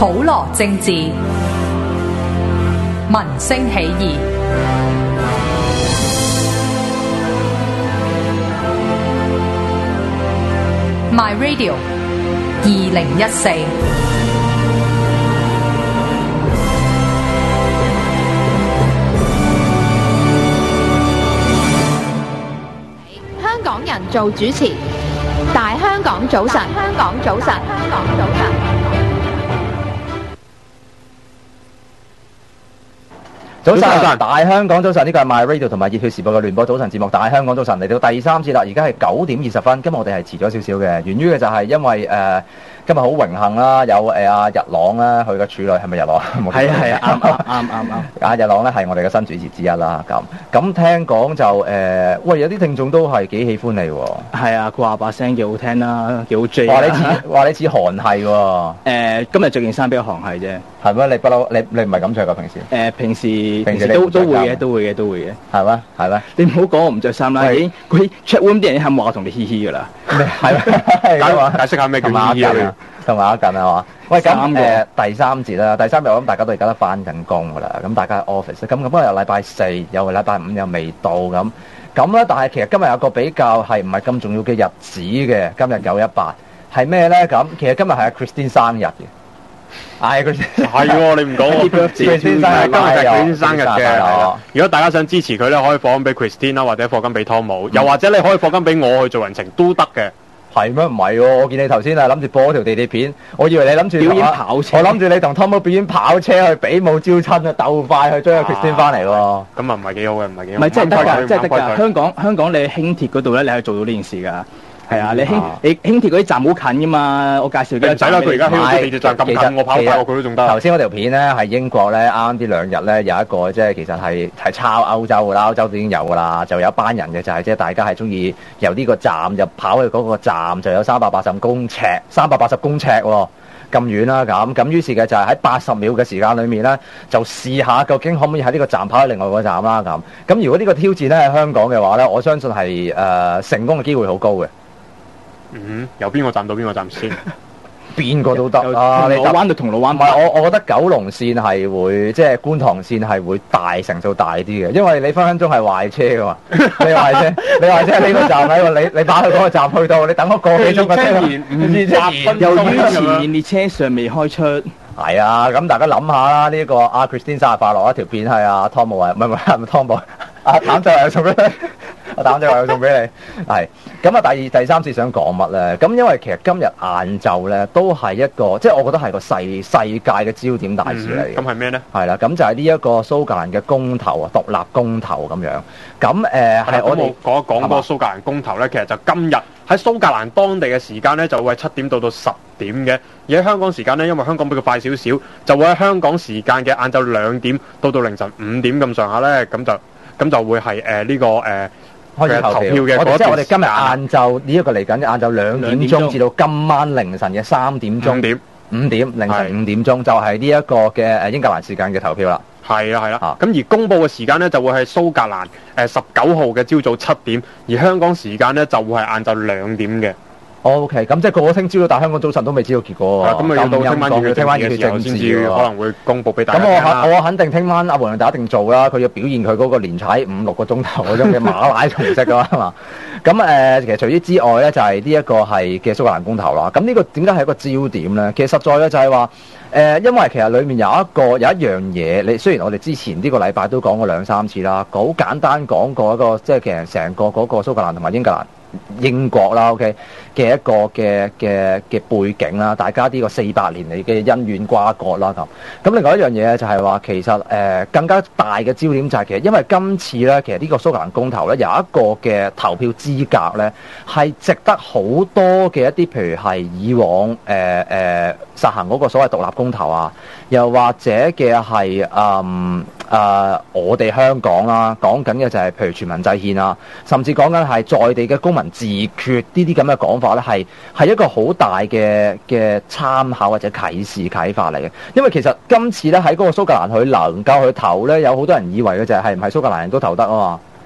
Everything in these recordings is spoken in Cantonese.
普羅政治，民聲起義。My Radio 2014。 香港人做主持，大香港早晨，香港早晨，香港早晨。 早晨，大香港早晨，呢個係 My Radio 同埋熱血時報嘅聯播早晨節目。大香港早晨嚟到第三節啦，而家係9:20。今日我哋係遲咗少少嘅，源於嘅就係因為今日好榮幸啦，有阿日朗啦，佢嘅處女係咪日朗？係啱。日朗咧係我哋嘅新主持之一啦。咁聽講就喂有啲聽眾都係幾喜歡你喎。 係啊，佢話把聲幾好聽啦，幾好 J。 話你似韓系喎。 今日着件衫比較韓系啫。 係咩？你不嬲你唔係咁着㗎平時？平時都會嘅。 係咩？係咩？ 你唔好講我唔着衫啦，已經嗰啲 chat room 啲人係話我同你嘻嘻㗎啦。 係解釋下咩叫嘻嘻啊？同埋一緊係嘛？喂，咁第三節啦，第三日我諗大家都而家都翻緊工㗎啦，咁大家喺 office，咁今日禮拜4，又禮拜5又未到咁咧，但係其實今日有個比較係唔係咁重要嘅日子嘅，今日9/18係咩咧？咁其實今日係阿 Christine 生日嘅。係佢係喎，你唔講我唔知。今日係 Christine 生日嘅。如果大家想支持佢咧，可以課金俾 Christine 啦，或者課金俾湯姆，又或者你可以課金俾我去做人情都得嘅。 係咩？唔係喎，我見你頭先係諗住播條地鐵片，我以為你諗住表演跑車， 我諗住你同湯姆表演跑車去比武招親啊，鬥快去追阿 Christine 翻嚟喎。 咁啊唔係幾好嘅，唔係幾好。 唔係真係得㗎，真係得㗎。香港你輕鐵嗰度咧，你係做到呢件事㗎。係啊，你輕鐵嗰啲站好近㗎嘛，我介紹嘅。 唔使啦，佢而家喺地鐵站咁近，我跑快過佢都仲得。 頭先嗰條片咧係英國咧，啱啲2日咧有一個即係其實係抄歐洲㗎啦，歐洲都已經有㗎啦，就有一班人嘅就係即係大家係中意由呢個站就跑去嗰個站，就有380公尺喎。咁遠啦，咁於是嘅就係喺80秒嘅時間裏面咧，就試下究竟可唔可以喺呢個站跑去另外個站啦。咁如果呢個挑戰咧喺香港嘅話咧，我相信係成功嘅機會好高嘅。 由邊個站到邊個站先？ 邊個都得啊！ 銅鑼灣到銅鑼灣。 唔係我覺得九龍線係會即係觀塘線係會成數大啲嘅，因為你分分鐘係壞車㗎嘛。你壞車呢個站喺度，你打去嗰個站去到，你等我個幾鐘嘅車， 由於前列車尚未開出。 係啊，咁大家諗下啦，呢個阿 Christine 生日快樂一條片係阿湯姆唔係湯姆，阿譚仔又送俾你。我膽就話要送俾你，係咁啊！第三次想講乜咧？咁因為其實今日晏晝咧都係一個，即係我覺得係個世界嘅焦點大事嚟嘅。 咁係咩咧？ 係啦，咁就係呢一個蘇格蘭嘅公投啊，獨立公投咁樣。咁係我哋講一講嗰個蘇格蘭公投咧，其實就今日喺蘇格蘭當地嘅時間咧，就會係7點到10點嘅；而喺香港時間咧，因為香港比佢快少少，就會喺香港時間嘅晏晝2點到凌晨5點咁上下咧，咁就會係呢個開始投票嘅，即係我哋今日晏晝呢一個嚟緊嘅晏晝2點鐘至到今晚凌晨嘅3點鐘，5點凌晨5點鐘就係呢一個嘅英格蘭時間嘅投票啦。 係啦。咁而公佈嘅時間咧就會係蘇格蘭19號嘅朝早7點，而香港時間咧就會係晏晝2點嘅。 OK，咁即係個聽朝到，但香港早晨都未知道結果喎。 咁要到聽晚嘅時候先至可能會公佈俾大家。 咁我肯定聽晚阿黃亮達一定做啦，佢要表現佢嗰個連踩5-6個鐘頭嗰種嘅馬拉松式㗎嘛。咁其實除此之外咧，就係呢一個係嘅蘇格蘭公投啦。咁呢個點解係一個焦點咧？其實實在咧就係話因為其實裡面有一樣嘢，你雖然我哋之前呢個禮拜都講過2-3次啦，好簡單講過一個即係其實成個嗰個蘇格蘭同埋英國啦 ，OK 嘅一個嘅背景啦，大家呢個400年嚟嘅恩怨瓜葛啦咁。另外一樣嘢就係話，其實更加大嘅焦點就係其實因為今次咧，其實呢個蘇格蘭公投咧有一個嘅投票資格咧，係值得好多嘅一啲，譬如係以往實行嗰個所謂獨立公投啊，又或者嘅係我哋香港啦，講緊嘅就係譬如全民制憲啊，甚至講緊係在地嘅公民自決呢啲咁嘅講法咧，係一個好大嘅參考或者啟發嚟嘅。因為其實今次咧喺嗰個蘇格蘭佢能夠去投咧，有好多人以為嘅就係唔係蘇格蘭人都投得啊嘛。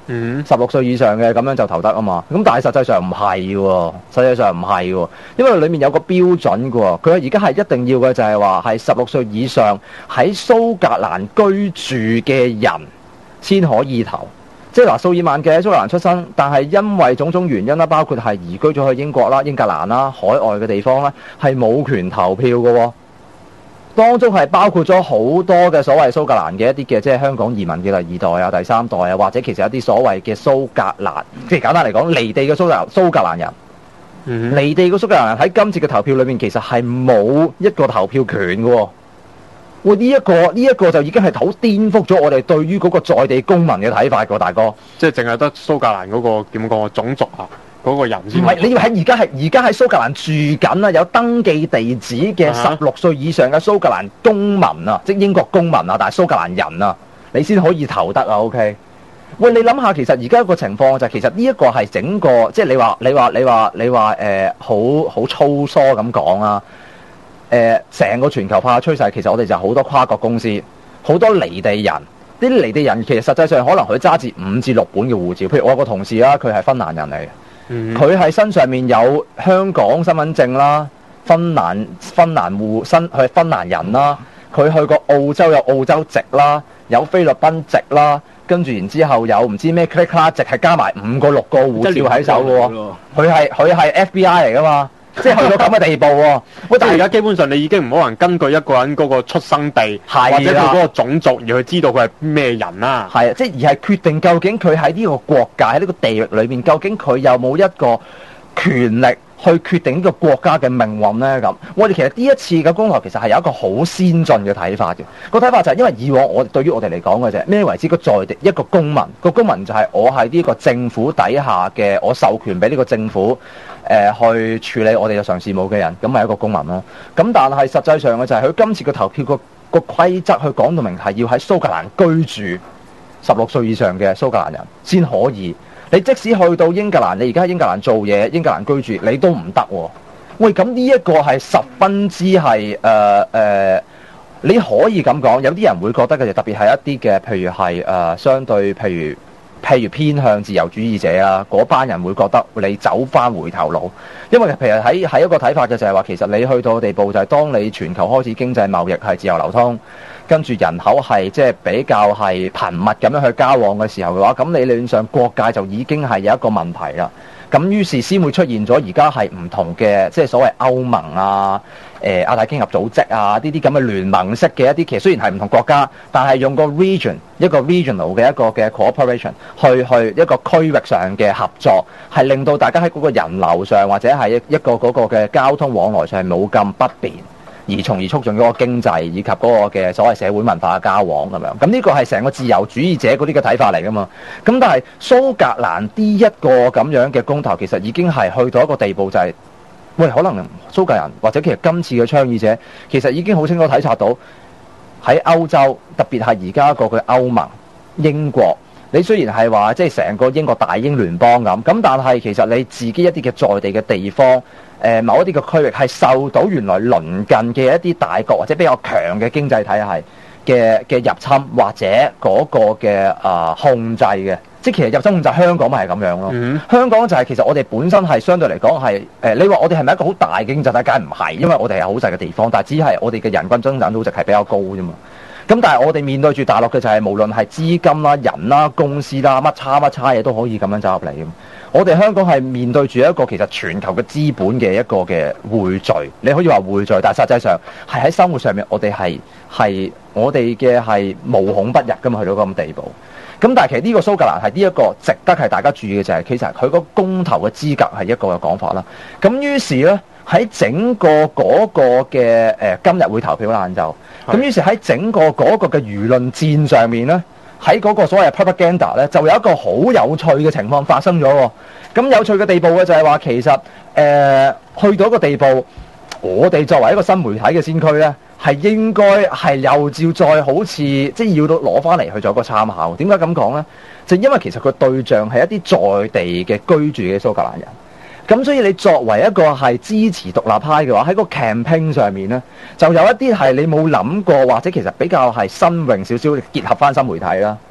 16歲以上嘅咁樣就投得啊嘛。咁但係實際上唔係喎，因為裡面有個標準嘅喎。佢而家係一定要嘅就係話係16歲以上喺蘇格蘭居住嘅人先可以投。即係嗱，數以萬計喺蘇格蘭出生，但係因為種種原因啦，包括係移居咗去英國啦、英格蘭啦、海外嘅地方啦，係冇權投票嘅喎。當中係包括咗好多嘅所謂蘇格蘭嘅一啲嘅即係香港移民嘅第二代啊、第三代啊，或者其實一啲所謂嘅蘇格蘭，即係簡單嚟講離地嘅蘇格蘭人。離地嘅蘇格蘭人喺今次嘅投票裏面其實係冇一個投票權嘅喎。喂，呢一個就已經係好顛覆咗我哋對於嗰個在地公民嘅睇法㗎，大哥。 即係淨係得蘇格蘭嗰個點講種族啊？嗰個人先唔係，你要喺而家喺蘇格蘭住緊啊，有登記地址嘅16歲以上嘅蘇格蘭公民啊，即係英國公民啊，但係蘇格蘭人啊，你先可以投得啊。OK， 喂，你諗下，其實而家個情況就係其實呢一個係整個即係你話好粗疏咁講啊。成個全球化嘅趨勢，其實我哋就好多跨國公司，好多離地人。啲離地人其實實際上可能佢揸住5至6本嘅護照。譬如我有個同事啦，佢係芬蘭人嚟嘅。佢係身上面有香港身份證啦，芬蘭佢係芬蘭人啦，佢去過澳洲有澳洲籍啦，有菲律賓籍啦，跟住然之後有唔知咩 click 啦籍，係加埋5個6個護照喺手嘅喎。佢係 FBI 嚟噶嘛，即係去到咁嘅地步喎。喂， 但係而家基本上你已經唔可能根據一個人嗰個出生地或者佢嗰個種族而去知道佢係咩人啦。 係啊，即係而係決定究竟佢喺呢個國界喺呢個地域裏面，究竟佢有冇一個權力去決定呢個國家嘅命運呢？咁我哋其實呢一次嘅公投其實係有一個好先進嘅睇法嘅。個睇法就係因為以往對於我哋嚟講嘅啫，咩為之個在地一個公民？個公民就係我喺呢個政府底下嘅，我授權俾呢個政府去處理我哋日常事務嘅人，咁咪一個公民咯。咁但係實際上嘅就係佢今次嘅投票個規則，去講到明係要喺蘇格蘭居住16歲以上嘅蘇格蘭人先可以。你即使去到英格蘭，你而家喺英格蘭做嘢、英格蘭居住，你都唔得喎。喂，咁呢一個係十分之係你可以咁講，有啲人會覺得嘅就特別係一啲嘅，譬如係相對譬如偏向自由主義者啊，嗰班人會覺得你走翻回頭路，因為譬如喺一個睇法嘅就係話，其實你去到地步就係當你全球開始經濟貿易係自由流通，跟住人口係即係比較係頻密咁樣去交往嘅時候嘅話，咁你理論上國界就已經係有一個問題啦。咁於是先會出現咗而家係唔同嘅，即係所謂歐盟啊、亞太經合組織啊呢啲咁嘅聯盟式嘅一啲，其實雖然係唔同國家，但係用個 regional 嘅一個嘅 cooperation 去一個區域上嘅合作，係令到大家喺嗰個人流上或者係一個嗰個嘅交通往來上係冇咁不便，而從而促進嗰個經濟以及嗰個嘅所謂社會文化嘅交往咁樣。咁呢個係成個自由主義者嗰啲嘅睇法嚟噶嘛。咁但係蘇格蘭呢一個咁樣嘅公投，其實已經係去到一個地步，就係喂，可能蘇格蘭或者其實今次嘅倡議者，其實已經好清楚體察到喺歐洲，特別係而家個嘅歐盟、英國，你雖然係話即係成個英國大英聯邦咁，但係其實你自己一啲嘅在地嘅地方。某一啲嘅區域係受到原來鄰近嘅一啲大國或者比較強嘅經濟體系嘅入侵或者嗰個嘅控制嘅，即係其實入侵控制香港咪係咁樣咯。香港就係其實我哋本身係相對嚟講係你話我哋係咪一個好大嘅經濟體？梗係唔係，因為我哋係好細嘅地方，但係只係我哋嘅人均增長總值係比較高啫嘛。咁但係我哋面對住大陸嘅就係無論係資金啦、人啦、公司啦，乜叉嘢都可以咁樣走入嚟。我哋香港係面對住一個其實全球嘅資本嘅一個嘅匯聚，你可以話匯聚，但係實際上係喺生活上面我哋係我哋嘅係無孔不入噶嘛，去到咁地步。咁但係其實呢個蘇格蘭係呢一個值得係大家注意嘅就係，其實佢個公投嘅資格係一個嘅講法啦。咁於是咧喺整個嗰個嘅今日會投票啦晏晝，咁於是喺整個嗰個嘅輿論戰上面咧。喺嗰個所謂 propaganda 咧，就有一個好有趣嘅情況發生咗喎。咁有趣嘅地步嘅就係話，其實去到一個地步，我哋作為一個新媒體嘅先驅咧，係應該係又照再好似即係要到攞翻嚟去做一個參考。點解咁講咧？就因為其實個對象係一啲在地嘅居住嘅蘇格蘭人。咁所以你作為一個係支持獨立派嘅話，喺個 campaign 上面咧，就有一啲係你冇諗過，或者其實比較係新穎少少，結合翻新媒體啦，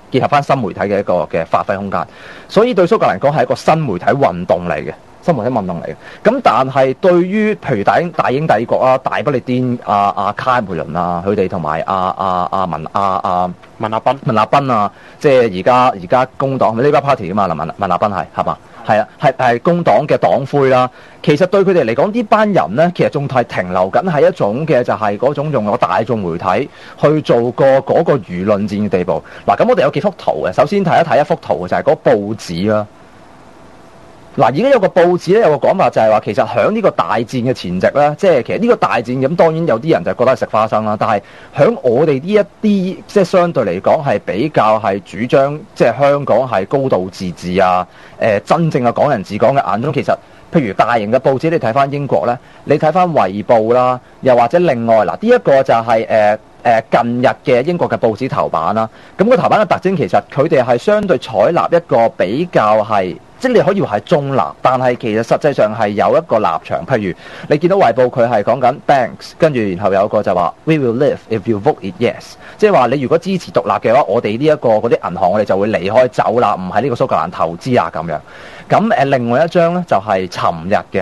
結合翻新媒體嘅一個嘅發揮空間。所以對蘇格蘭講係一個新媒體運動嚟嘅。新媒體運動嚟嘅，咁但係對於譬如大英帝國啊、大不列顛卡梅倫啊，佢哋同埋文納賓啊，即係而家工黨 Labour Party 啊嘛，文納賓係嘛？係啊，係工黨嘅黨魁啦。其實對佢哋嚟講，呢班人咧，其實仲係停留緊係一種嘅，就係嗰種用個大眾媒體去做個嗰個輿論戰嘅地步。嗱，咁我哋有幾幅圖嘅，首先睇一睇一幅圖就係嗰個報紙啦。嗱，而家有個報紙咧，有個講法就係話，其實喺呢個大戰嘅前夕咧，即係其實呢個大戰咁，當然有啲人就覺得係食花生啦。但係喺我哋呢一啲即係相對嚟講係比較係主張即係香港係高度自治啊，真正嘅港人治港嘅眼中，其實譬如大型嘅報紙，你睇翻英國咧，你睇翻《衛報》啦，又或者另外嗱，呢一個就係近日嘅英國嘅報紙頭版啦。咁個頭版嘅特徵其實佢哋係相對採納一個比較係。即係你可以話係中立，但係其實實際上係有一個立場。譬如你見到衛報佢係講緊 banks， 跟住然後有一個就話 we will live if you vote it yes， 即係話你如果支持獨立嘅話，我哋呢一個嗰啲銀行我哋就會離開走啦，唔喺呢個蘇格蘭投資啊咁樣。咁另外一張咧就係尋日嘅。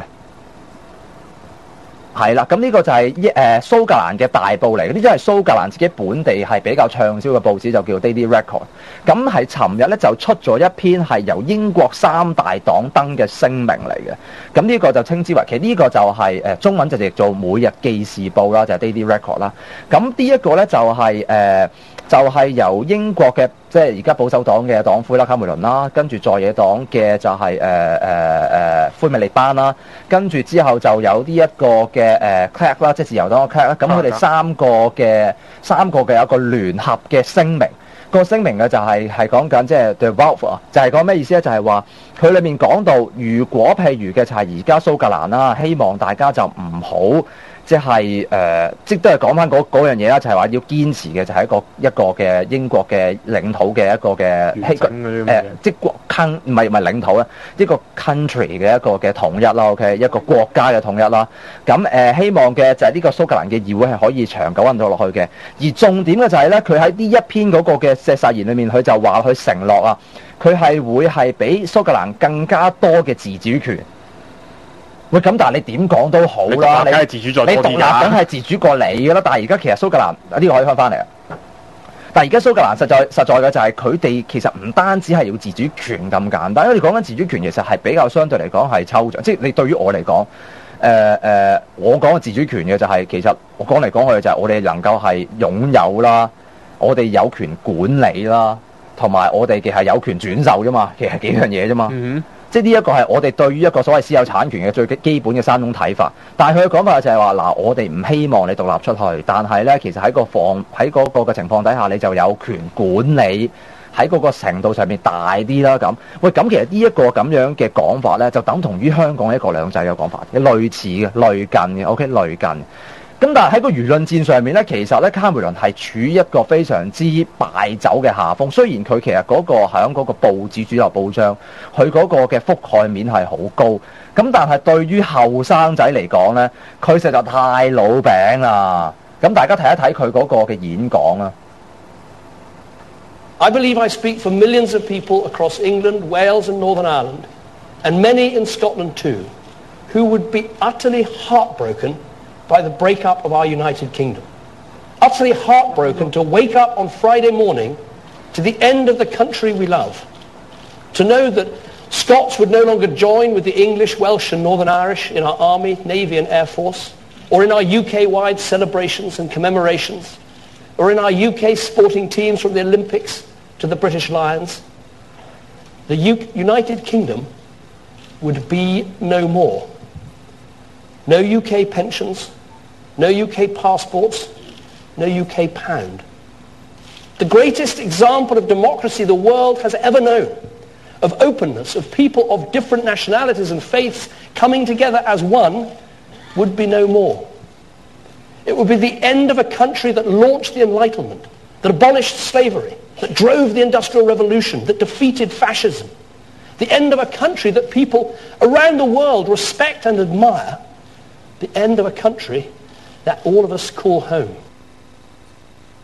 係啦，咁呢個就係蘇格蘭嘅大報嚟，呢啲係蘇格蘭自己本地係比較暢銷嘅報紙，就叫 Daily Record。咁係尋日咧就出咗一篇係由英國三大黨登嘅聲明嚟嘅。咁呢個就稱之為，其實呢個就係中文就譯做每日記事報啦，就係 Daily Record 啦。咁呢一個咧就係由英國嘅即係而家保守黨嘅黨魁啦，卡梅倫啦，跟住在野黨嘅就係灰美利班啦，跟住之後就有呢一個嘅Clegg 啦，即係自由黨嘅 Clegg 啦，咁佢哋三個嘅有一個聯合嘅聲明，個聲明嘅就係講緊即係 The Vote 啊，就係講咩意思咧？就係話佢裏面講到，如果譬如嘅就係而家蘇格蘭啦，希望大家就唔好。即係即都係講翻嗰樣嘢啦，就係話要堅持嘅就係一個嘅英國嘅領土嘅一個嘅即國唔係領土咧，一個 country 嘅一個嘅統一啦 ，OK， 一個國家嘅統一啦。咁希望嘅就係呢個蘇格蘭嘅議會係可以長久運作落去嘅。而重點嘅就係咧，佢喺呢一篇嗰個嘅誓言裏面，佢就話佢承諾啊，佢係會係比蘇格蘭更加多嘅自主權。喂，咁但係你點講都好啦，你獨立梗係自主過你㗎啦。但係而家其實蘇格蘭呢個可以翻返嚟啊。但係而家蘇格蘭實在嘅就係佢哋其實唔單止係要自主權咁簡單，因為你講緊自主權其實係比較相對嚟講係抽象。即係你對於我嚟講，我講嘅自主權嘅就係其實我講嚟講去就係我哋能夠係擁有啦，我哋有權管理啦，同埋我哋嘅係有權轉售啫嘛。其實幾樣嘢啫嘛。即係呢一個係我哋對於一個所謂私有產權嘅最基本嘅三種睇法，但係佢嘅講法就係話嗱，我哋唔希望你獨立出去，但係咧其實喺嗰個嘅情況底下，你就有權管理喺嗰個程度上面大啲啦咁。喂，咁其實呢一個咁樣嘅講法咧，就等同於香港一國兩制嘅講法，類似嘅、類近嘅 ，OK， 類近。咁但係喺個輿論戰上面咧，其實咧卡梅倫係處於一個非常之敗走嘅下風。雖然佢其實嗰個響嗰個報紙主流報章，佢嗰個嘅覆蓋面係好高，咁但係對於後生仔嚟講咧，佢實在太老餅啦。咁大家睇一睇佢嗰個嘅演講啊。 I believe I speak for millions of people across England, Wales and Northern Ireland, and many in Scotland too, who would be utterly heartbroken by the breakup of our United Kingdom. Utterly heartbroken to wake up on Friday morning to the end of the country we love. To know that Scots would no longer join with the English, Welsh and Northern Irish in our Army, Navy and Air Force, or in our UK-wide celebrations and commemorations, or in our UK sporting teams from the Olympics to the British Lions. The United Kingdom would be no more. No UK pensions, no UK passports, no UK pound. The greatest example of democracy the world has ever known, of openness, of people of different nationalities and faiths coming together as one, would be no more. It would be the end of a country that launched the Enlightenment, that abolished slavery, that drove the Industrial Revolution, that defeated fascism. The end of a country that people around the world respect and admire. The end of a country that all of us call home.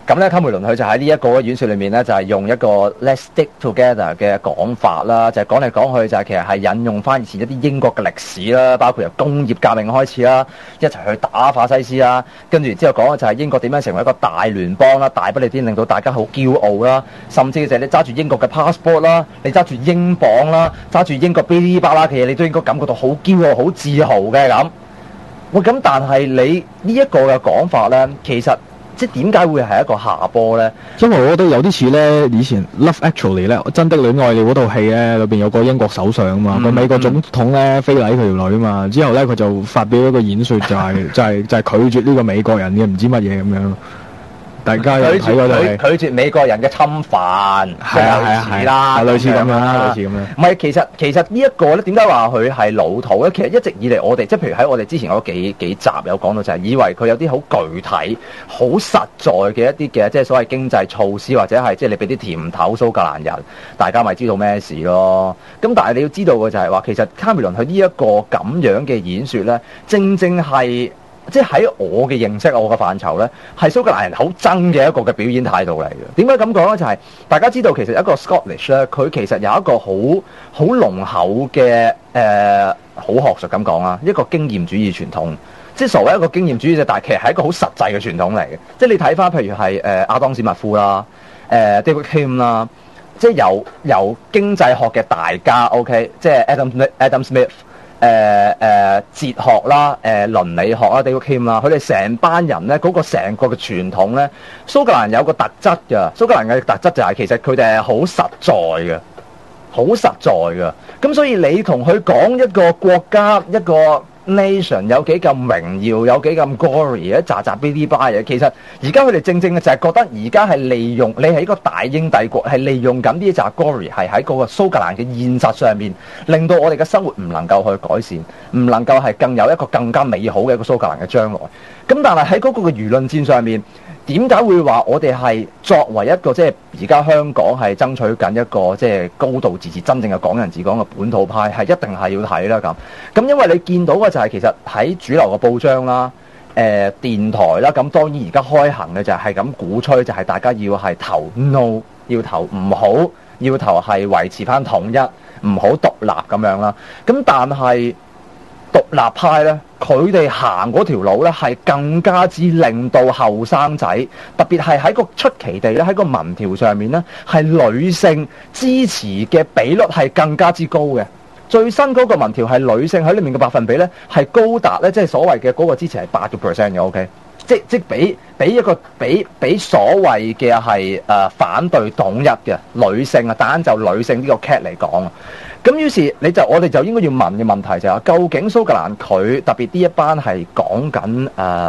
咁咧，卡梅倫佢就喺呢一個演說裏面咧，就係用一個 Let's stick together 嘅講法啦，就係講嚟講去就係其實係引用翻以前一啲英國嘅歷史啦，包括由工業革命開始啦，一齊去打法西斯啦，跟住之後講嘅就係英國點樣成為一個大聯邦啦，大不列顛令到大家好驕傲啦，甚至就係你揸住英國嘅 passport 啦，你揸住英鎊啦，揸住英國嗶哩吧啦嘅嘢，你都應該感覺到好驕傲、好自豪嘅咁。喂，咁但係你呢一個嘅講法咧，其實即係點解會係一個下坡咧？ 因為我覺得有啲似咧，以前 Love Actually 咧，真的戀愛了嗰套戲咧，裏邊有個英國首相啊嘛，個美國總統咧非禮佢條女啊嘛，之後咧佢就發表一個演說，就係拒絕呢個美國人嘅唔知乜嘢咁樣。大家有睇嗰套戲？ 拒絕美國人嘅侵犯， 係啦，類似咁樣啦，類似咁樣。 唔係，其實呢一個咧，點解話佢係老土咧？其實一直以嚟我哋即係譬如喺我哋之前嗰幾集有講到，就係以為佢有啲好具體、好實在嘅一啲嘅即係所謂經濟措施，或者係即係你俾啲甜頭蘇格蘭人，大家咪知道咩事咯。咁但係你要知道嘅就係話，其實卡梅倫佢呢一個咁樣嘅演說咧，正係。即係喺我嘅認識，我嘅範疇咧，係蘇格蘭人好憎嘅一個嘅表演態度嚟嘅。點解咁講咧？就係大家知道，其實一個 Scottish 咧，佢其實有一個好濃厚嘅好學術咁講啦，一個經驗主義傳統。即係所謂一個經驗主義者，但係其實係一個好實際嘅傳統嚟嘅。即係你睇翻，譬如係亞當史密夫啦、David Hume 啦，即係由經濟學嘅大家 ，OK， 即係 Adam Smith。哲學啦、倫理學啦、David Hume 啦，佢哋成班人咧，嗰個成個嘅傳統咧，蘇格蘭有個特質㗎。蘇格蘭嘅特質就係其實佢哋係好實在嘅，好實在嘅。咁所以你同佢講一個國家一個 nation 有幾咁榮耀，有幾咁 glory， 一扎扎嗶哩吧嘢。其實而家佢哋正正嘅就係覺得而家係利用你係一個大英帝國，係利用緊呢一扎 glory 係喺嗰個蘇格蘭嘅現實上面，令到我哋嘅生活唔能夠去改善，唔能夠係更有一個更加美好嘅一個蘇格蘭嘅將來。咁但係喺嗰個嘅輿論戰上面，點解會話我哋係作為一個即係而家香港係爭取緊一個即係高度自治、真正嘅港人治港嘅本土派，係一定係要睇啦咁。咁因為你見到嘅就係其實喺主流嘅報章啦、電台啦，咁當然而家開行嘅就係咁鼓吹，就係大家要係投 no， 要投唔好，要投係維持翻統一，唔好獨立咁樣啦。咁但係獨立派咧，佢哋行嗰條路咧，係更加之令到後生仔，特別係喺個出奇地咧，喺個民調上面咧，係女性支持嘅比率係更加之高嘅。最新嗰個民調係女性喺裏面嘅百分比咧，係高達咧，即係所謂嘅嗰個支持係8% 嘅 OK， 即比所謂嘅係反對統一嘅女性啊，單就女性呢個 cat 嚟講啊。咁於是我哋就應該要問嘅問題就係、是、究竟蘇格蘭佢特別呢一班係講緊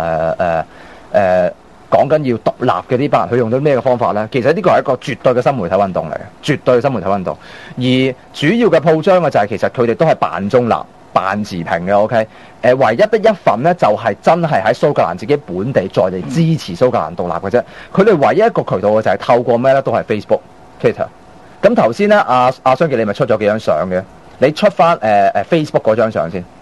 講緊要獨立嘅呢班人，佢用咗咩嘅方法咧？其實呢個係一個絕對嘅新媒體運動嚟嘅，絕對嘅新媒體運動。而主要嘅報章嘅就係、是、其實佢哋都係扮中立、扮持平嘅。OK， 唯一得一份咧就係、是、真係喺蘇格蘭自己本地在地支持蘇格蘭獨立嘅啫。佢哋唯一一個渠道嘅就係透過咩咧？都係 Facebook、Twitter。咁頭先咧，阿雙傑你咪出咗幾張相嘅？你出翻Facebook 嗰張相先。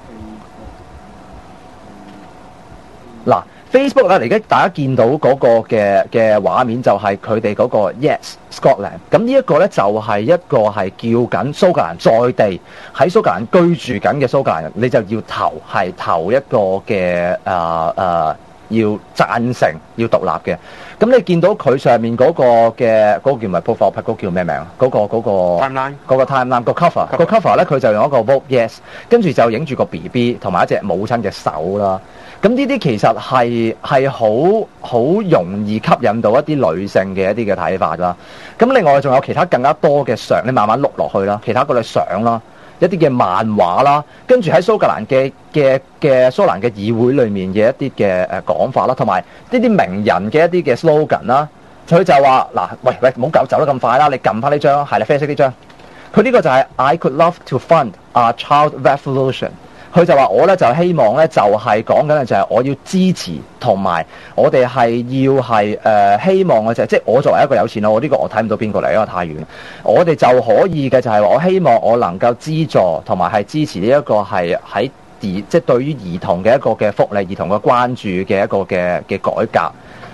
嗱 Facebook 咧，而家大家見到嗰個嘅畫面就係佢哋嗰個 Yes Scotland。咁呢一個咧就係一個係叫緊蘇格蘭在地喺蘇格蘭居住緊嘅蘇格蘭人，你就要投一個嘅要贊成要獨立嘅。咁你見到佢上面嗰個嘅嗰個叫唔係 profile pic， 嗰個叫咩名啊？嗰個 timeline 嗰個 timeline 個 cover 咧，佢就用一個 vote yes， 跟住就影住個 BB 同埋一隻母親嘅手啦。咁呢啲其實係好容易吸引到一啲女性嘅一啲嘅睇法啦。咁另外仲有其他更加多嘅相，你慢慢碌落去啦，其他嗰啲相啦。一啲嘅漫畫啦，跟住喺蘇格蘭嘅蘇格蘭嘅議會裏面嘅一啲嘅講法啦，同埋呢啲名人嘅一啲嘅 slogan 啦，佢就話嗱，喂，唔好走得咁快啦，你撳翻呢張，係啦，啡色呢張，佢呢個就係 I could love to fund a child revolution。佢就話我咧就希望咧就係講緊嘅就係我要支持同埋我哋係要係希望嘅就係即係我作為一個有錢佬，我呢個我睇唔到邊個嚟，因為太遠。我哋就可以嘅就係我希望我能夠資助同埋係支持呢一個係喺即係對於兒童嘅一個嘅福利、兒童嘅關注嘅一個嘅改革。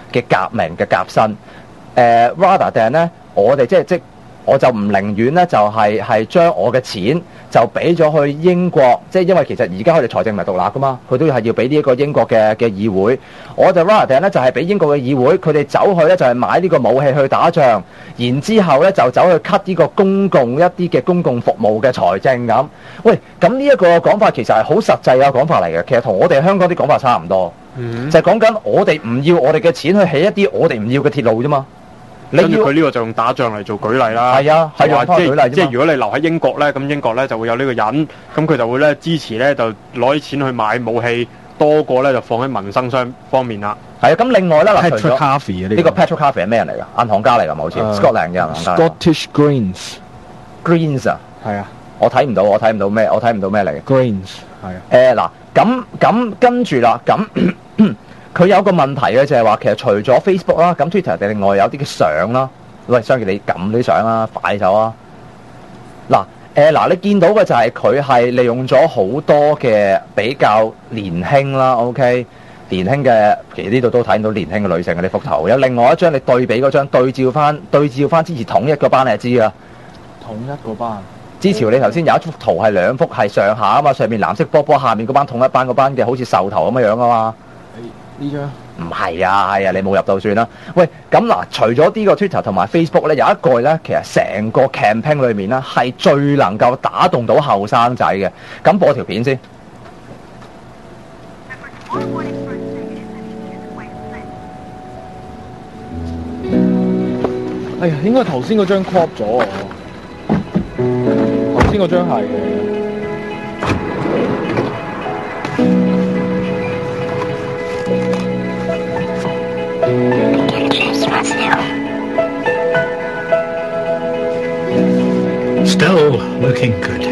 嘅革命嘅革新。rather than 咧，我哋即我就唔寧願咧，就係將我嘅錢就俾咗去英國，即係因為其實而家佢哋財政唔係獨立噶嘛，佢都係要俾呢一個英國嘅議會。我就 rather than 咧就係俾英國嘅議會，佢哋走去咧就係買呢個武器去打仗，然之後咧就走去 cut 呢個公共一啲嘅公共服務嘅財政咁。喂，咁呢一個講法其實係好實際嘅講法嚟嘅，其實同我哋香港啲講法差唔多，就係講緊我哋唔要我哋嘅錢去起一啲我哋唔要嘅鐵路啫嘛。 跟住佢呢個就用打仗嚟做舉例啦。係啊，係用舉例啫嘛。 即係如果你留喺英國咧，咁英國咧就會有呢個人，咁佢就會咧支持咧就攞啲錢去買武器，多過咧就放喺民生方面啦。 係啊，咁另外咧嗱，除咗 Patrick Harvey 呢個 Patrick Harvey 係咩人嚟㗎？銀行家嚟㗎嘛，好似 Scotland 嘅銀行家。 Scottish Greens 啊， 係啊， 我睇唔到咩嚟嘅。 Greens 係啊。 嗱，咁跟住啦，咁。佢有個問題嘅就係話，其實除咗 Facebook 啦，咁 Twitter 另外有啲嘅相啦，喂，相記你撳啲相啦，快手啊！嗱，你見到嘅就係佢係利用咗好多嘅比較年輕啦 ，OK， 年輕嘅，其實呢度都睇到年輕嘅女性嘅呢幅圖。有另外一張你對比嗰張對照翻支持統一嗰班你就知啦。 統一嗰班。 之前你頭先有一幅圖係兩幅係上下啊嘛，上面藍色波波，下面嗰班統一班嗰班嘅好似獸頭咁樣啊嘛。 呢張唔係啊，係啊，你冇入到算啦。喂，咁嗱，除咗呢個 Twitter 同埋 Facebook 咧，有一個咧，其實成個 campaign 裏面咧係最能夠打動到後生仔嘅。咁播條片先。 哎呀，應該頭先嗰張 crop 咗，頭先嗰張係嘅。 Still looking good.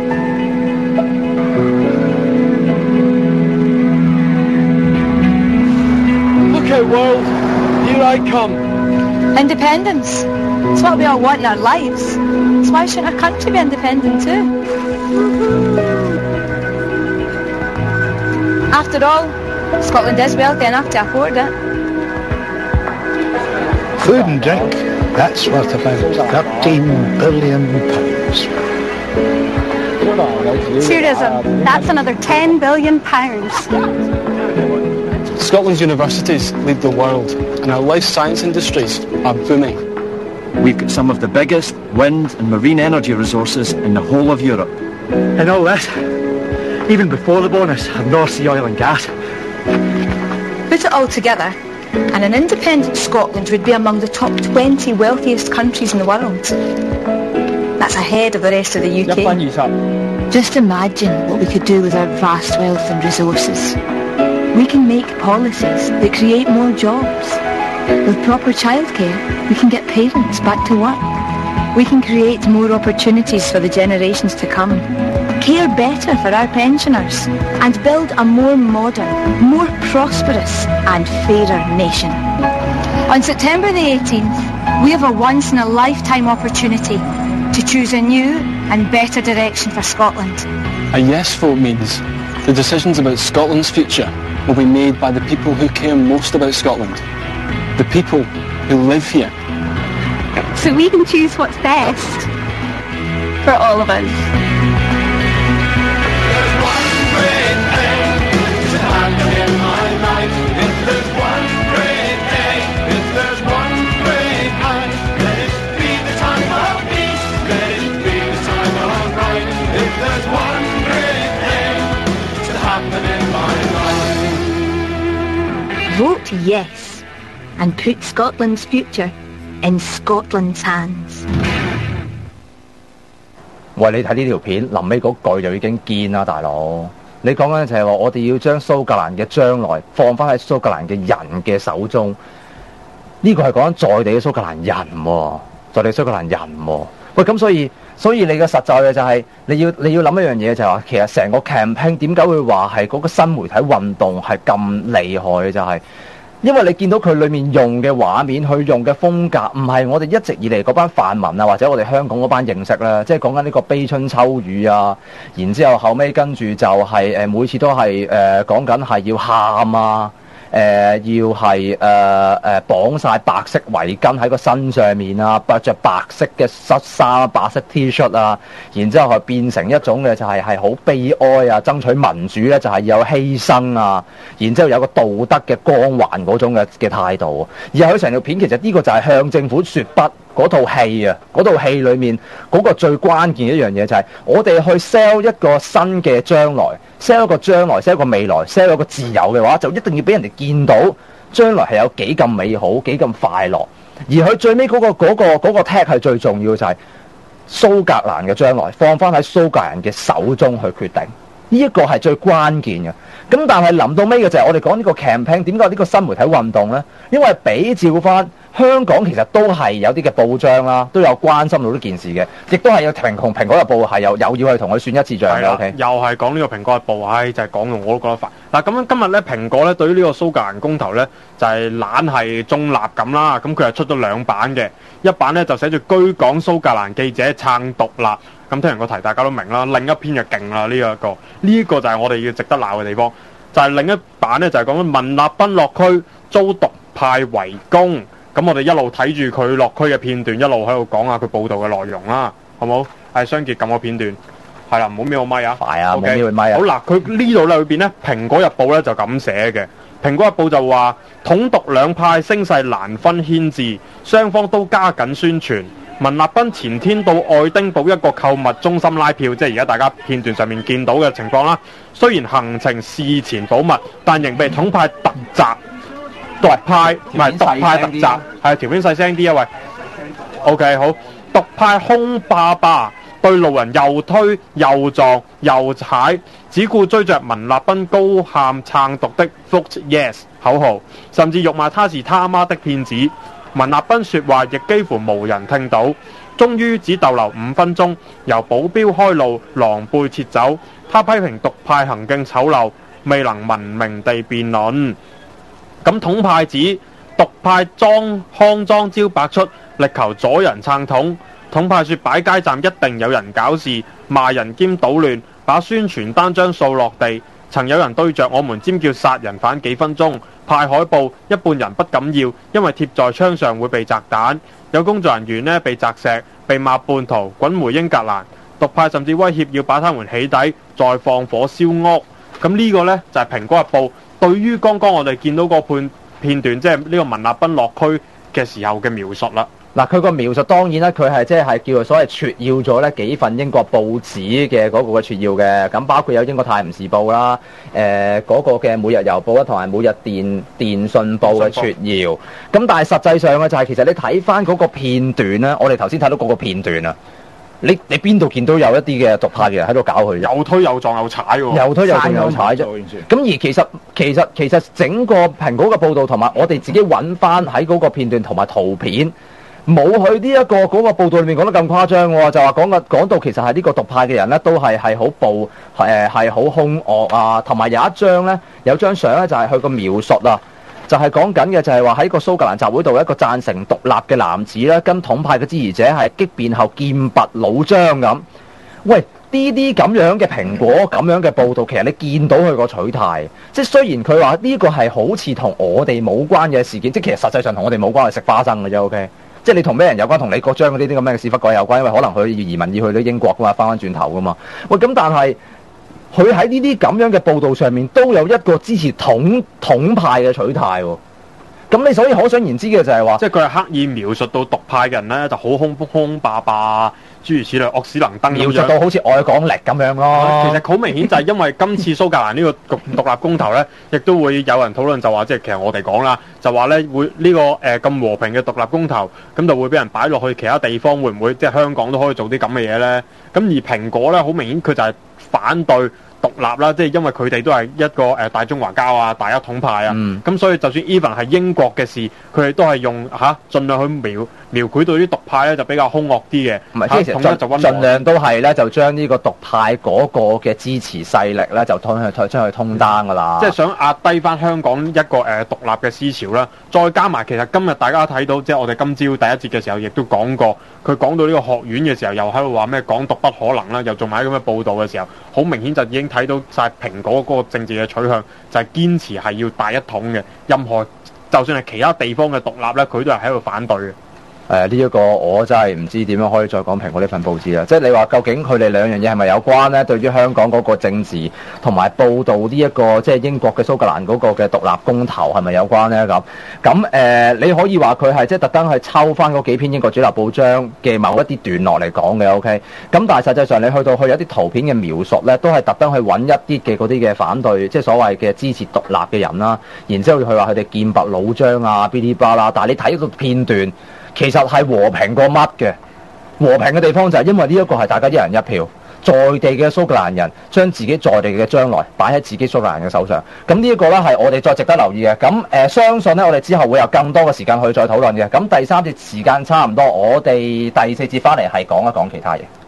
Okay, world, here I come. Independence. It's what we all want in our lives. So why shouldn't our country be independent too? After all, Scotland is wealthy enough to afford it. Food and drink, that's worth about £13 billion. Tourism, that's another £10 billion. Scotland's universities lead the world, and our life science industries are booming. We've got some of the biggest wind and marine energy resources in the whole of Europe. And all this, even before the bonus of North Sea oil and gas. Put it all together, and an independent Scotland would be among the top 20 wealthiest countries in the world. That's ahead of the rest of the UK. Just imagine what we could do with our vast wealth and resources. We can make policies that create more jobs. With proper childcare, we can get parents back to work. We can create more opportunities for the generations to come, care better for our pensioners, and build a more modern, more prosperous and fairer nation. On September the 18th, we have a once-in-a-lifetime opportunity to choose a new and better direction for Scotland. A yes vote means the decisions about Scotland's future will be made by the people who care most about Scotland, the people who live here. So we can choose what's best for all of us. Vote yes and put Scotland's future in Scotland's hands. 喂，你睇呢條片，臨尾嗰句就已經堅啦，大佬。你講緊就係話，我哋要將蘇格蘭嘅將來放翻喺蘇格蘭嘅人嘅手中。呢個係講緊在地嘅蘇格蘭人喎，在地蘇格蘭人喎。喂，咁所以你嘅實在嘅就係、你要諗一樣嘢，就係話其實成個 campaign 點解會話係嗰個新媒體運動係咁厲害嘅，就係、因為你見到佢裏面用嘅畫面，佢用嘅風格，唔係我哋一直以嚟嗰班泛民啊，或者我哋香港嗰班認識啦，即係講緊呢個悲春秋雨啊，然之後後尾跟住就係、每次都係講緊係要喊啊， 要係綁晒白色圍巾喺個身上面啊，着白色嘅恤衫、白色 T 恤啊，然之後係變成一種嘅就係好悲哀啊，爭取民主咧就係有犧牲啊，然之後有個道德嘅光環嗰種嘅態度。而佢成條片其實呢個就係向政府說不。嗰套戲啊，嗰套戲裏面嗰個最關鍵一樣嘢就係我哋去 sell 一個新嘅將來 ，sell 一個將來 ，sell 一個未來 ，sell 一個自由嘅話，就一定要俾人哋見到將來係有幾咁美好、幾咁快樂。而佢最尾嗰個 tag 係最重要嘅就係蘇格蘭嘅將來放翻喺蘇格蘭嘅手中去決定，呢一個係最關鍵嘅。咁但係臨到尾嘅就係我哋講呢個 campaign， 點解呢個新媒體運動呢？因為比照翻香港其實都係有啲嘅報章啦，都有關心到呢件事嘅，亦都係有蘋果日報係有要去同佢算一次賬嘅。OK， 又係講呢個蘋果日報，就係講到我都覺得煩。嗱咁樣今日咧，蘋果咧對於呢個蘇格蘭公投咧就係懶係中立咁啦。咁佢係出咗兩版嘅，一版咧就寫住居港蘇格蘭記者撐獨立。咁聽完個題大家都明啦，另一篇就勁啦，呢個就係我哋要值得鬧嘅地方，就係另一版咧就係講緊文立賓落區遭獨派圍攻。咁我哋一路睇住佢落區嘅片段，一路喺度講下佢報道嘅內容啦，好冇？係雙傑撳個片段，係啦，唔好瞄個咪啊！ 快啊，唔好瞄個咪啊！ 好嗱，佢呢度咧裏邊咧，《蘋果日報》咧就咁寫嘅，《蘋果日報》就話統獨兩派聲勢難分牽制，雙方都加緊宣傳。文立賓前天到愛丁堡一個購物中心拉票，即係而家大家片段上面見到嘅情況啦。雖然行程事前保密，但仍被統派突襲。獨派唔係獨派突襲，係條片細聲啲啊喂。OK 好，獨派兇霸霸，對路人又推又撞又踩，只顧追着文立賓高喊撐獨的 Vote Yes 口號，甚至辱罵他是他媽的騙子。文立賓說話亦幾乎無人聽到，終於只逗留5分鐘，由保鏢開路，狼狽撤走。他批評獨派行徑醜陋，未能文明地辯論。咁統派指獨派康莊招百出，力求阻人撐統。統派說擺街站一定有人搞事，罵人兼搗亂，把宣傳單張掃落地。曾有人對着我們尖叫殺人犯幾分鐘，派海報一半人不敢要，因為貼在窗上會被擲彈。有工作人員呢被砸石，被罵叛徒，滾回英格蘭。獨派甚至威脅要把他們起底，再放火燒屋。咁呢個呢，就係《蘋果日報》對於剛剛我哋見到個片段，即係呢個文立賓落區嘅時候嘅描述啦。 嗱，佢個描述當然啦，佢係即係叫做所謂撮要咗呢幾份英國報紙嘅嗰個嘅撮要嘅，咁包括有英國泰晤士報啦，嗰個嘅每日郵報啦，同埋每日電訊報嘅撮要。咁但係實際上嘅就係其實你睇翻嗰個片段咧，我哋頭先睇到嗰個片段啊。你邊度見到有一啲嘅獨派嘅人喺度搞佢？ 又推又撞又踩喎， 又推又撞又踩啫。咁而其實整個蘋果嘅報導同埋我哋自己揾翻喺嗰個片段同埋圖片，冇去呢一個嗰個報導裏面講得咁誇張喎。就話講到其實係呢個獨派嘅人咧，都係好暴係好兇惡啊。同埋有張相咧，就係佢個描述啊。就係講緊嘅就係話喺個蘇格蘭集會度一個贊成獨立嘅男子咧，跟統派嘅支持者係激辯後劍拔弩張咁。喂，呢啲咁樣嘅蘋果咁樣嘅報導，其實你見到佢個取態，即係雖然佢話呢個係好似同我哋冇關嘅事件，即係其實實際上同我哋冇關，係食花生嘅啫。OK，即係你同咩人有關？同李國章嗰啲咁樣嘅屎忽鬼有關，因為可能佢要移民要去到英國噶嘛，翻轉頭噶嘛。喂，咁但係佢喺呢啲咁樣嘅報導上面都有一個支持統派嘅取態喎。咁你所以可想而知嘅就係話， 即係佢係刻意描述到獨派嘅人咧就好兇霸霸，諸如此類，惡死能登咁樣， 描述到好似愛港力咁樣咯。 其實好明顯就係因為今次蘇格蘭呢個獨立公投咧，亦都會有人討論就話，即係其實我哋講啦，就話咧會呢個咁和平嘅獨立公投，咁就會俾人擺落去其他地方，會唔會即係香港都可以做啲咁嘅嘢咧？咁而蘋果咧，好明顯佢就係反對獨立啦，即係因為佢哋都係一個大中華膠啊，大一統派啊，咁所以就算 even 係英國嘅事，佢哋都係用盡量去描繪到啲獨派咧就比較兇惡啲嘅， 唔係即係統一就溫和盡量都係咧就將呢個獨派嗰個嘅支持勢力咧就將佢通單㗎啦。 即係想壓低翻香港一個獨立嘅思潮啦，再加埋其實今日大家睇到，即係我哋今朝第一節嘅時候亦都講過，佢講到呢個學院嘅時候，又喺度話咩港獨不可能啦，又做埋啲咁嘅報導嘅時候，好明顯就已經睇到晒蘋果嗰個政治嘅取向，就係堅持係要大一統嘅，任何就算係其他地方嘅獨立咧，佢都係喺度反對嘅。 呢一個我真係唔知點樣可以再講蘋果呢份報紙啦。即係你話究竟佢哋兩樣嘢係咪有關呢？對於香港嗰個政治同埋報導呢一個即係英國嘅蘇格蘭嗰個嘅獨立公投係咪有關呢？咁你可以話佢係即係特登去抽翻嗰幾篇英國主流報章嘅某一啲段落嚟講嘅 OK。咁但係實際上你去到有一啲圖片嘅描述呢，都係特登去揾一啲嘅嗰啲嘅反對，即係所謂嘅支持獨立嘅人啦。然之後佢話佢哋劍拔弩張啊，嗶哩吧啦。但係你睇到片段，其實係和平過乜嘅，和平嘅地方就係因為呢一個係大家一人一票，在地嘅蘇格蘭人將自己在地嘅將來擺喺自己蘇格蘭人嘅手上。咁呢一個呢係我哋再值得留意嘅。咁相信呢，我哋之後會有更多嘅時間去再討論嘅。咁第三節時間差唔多，我哋第四節翻嚟係講一講其他嘢。